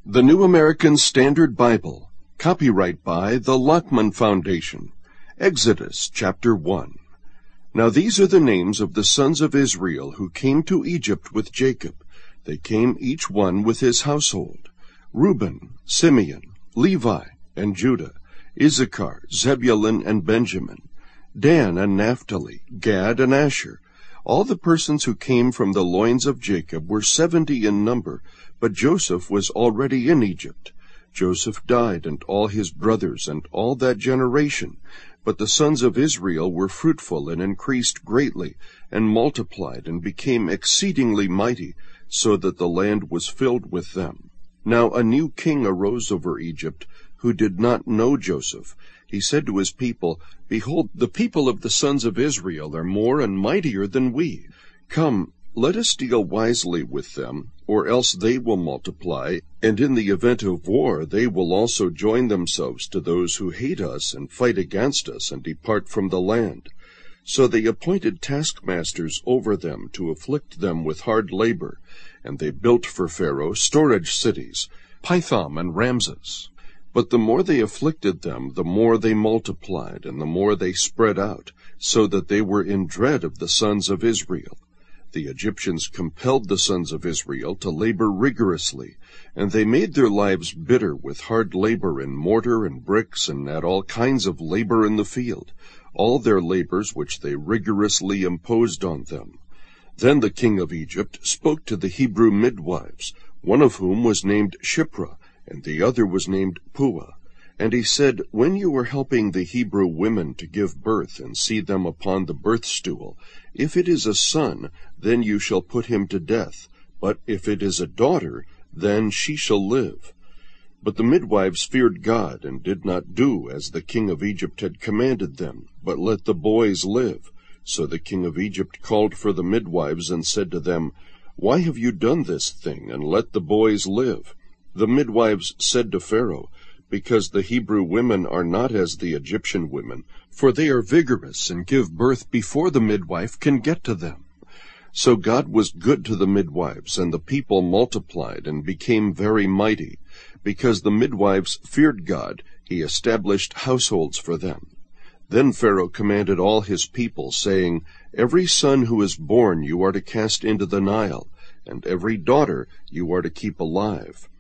The New American Standard Bible. Copyright by the Lockman Foundation. Exodus chapter 1. Now these are the names of the sons of Israel who came to Egypt with Jacob. They came each one with his household: Reuben, Simeon, Levi, and Judah, Issachar, Zebulun, and Benjamin, Dan and Naphtali, Gad and Asher. All the persons who came from the loins of Jacob were 70 in number, but Joseph was already in Egypt. Joseph died, and all his brothers, and all that generation. But the sons of Israel were fruitful and increased greatly, and multiplied, and became exceedingly mighty, so that the land was filled with them. Now a new king arose over Egypt, who did not know Joseph. He said to his people, Behold, the people of the sons of Israel are more and mightier than we. Come, let us deal wisely with them, or else they will multiply, and in the event of war they will also join themselves to those who hate us and fight against us and depart from the land. So they appointed taskmasters over them to afflict them with hard labor, and they built for Pharaoh storage cities, Pithom and Ramses. But the more they afflicted them, the more they multiplied, and the more they spread out, so that they were in dread of the sons of Israel. The Egyptians compelled the sons of Israel to labor rigorously, and they made their lives bitter with hard labor in mortar and bricks, and at all kinds of labor in the field, all their labors which they rigorously imposed on them. Then the king of Egypt spoke to the Hebrew midwives, one of whom was named Shiphrah, and the other was named Puah. And he said, When you are helping the Hebrew women to give birth, and see them upon the birth stool, if it is a son, then you shall put him to death, but if it is a daughter, then she shall live. But the midwives feared God, and did not do as the king of Egypt had commanded them, but let the boys live. So the king of Egypt called for the midwives, and said to them, Why have you done this thing, and let the boys live? The midwives said to Pharaoh, Because the Hebrew women are not as the Egyptian women, for they are vigorous and give birth before the midwife can get to them. So God was good to the midwives, and the people multiplied and became very mighty. Because the midwives feared God, he established households for them. Then Pharaoh commanded all his people, saying, Every son who is born you are to cast into the Nile, and every daughter you are to keep alive.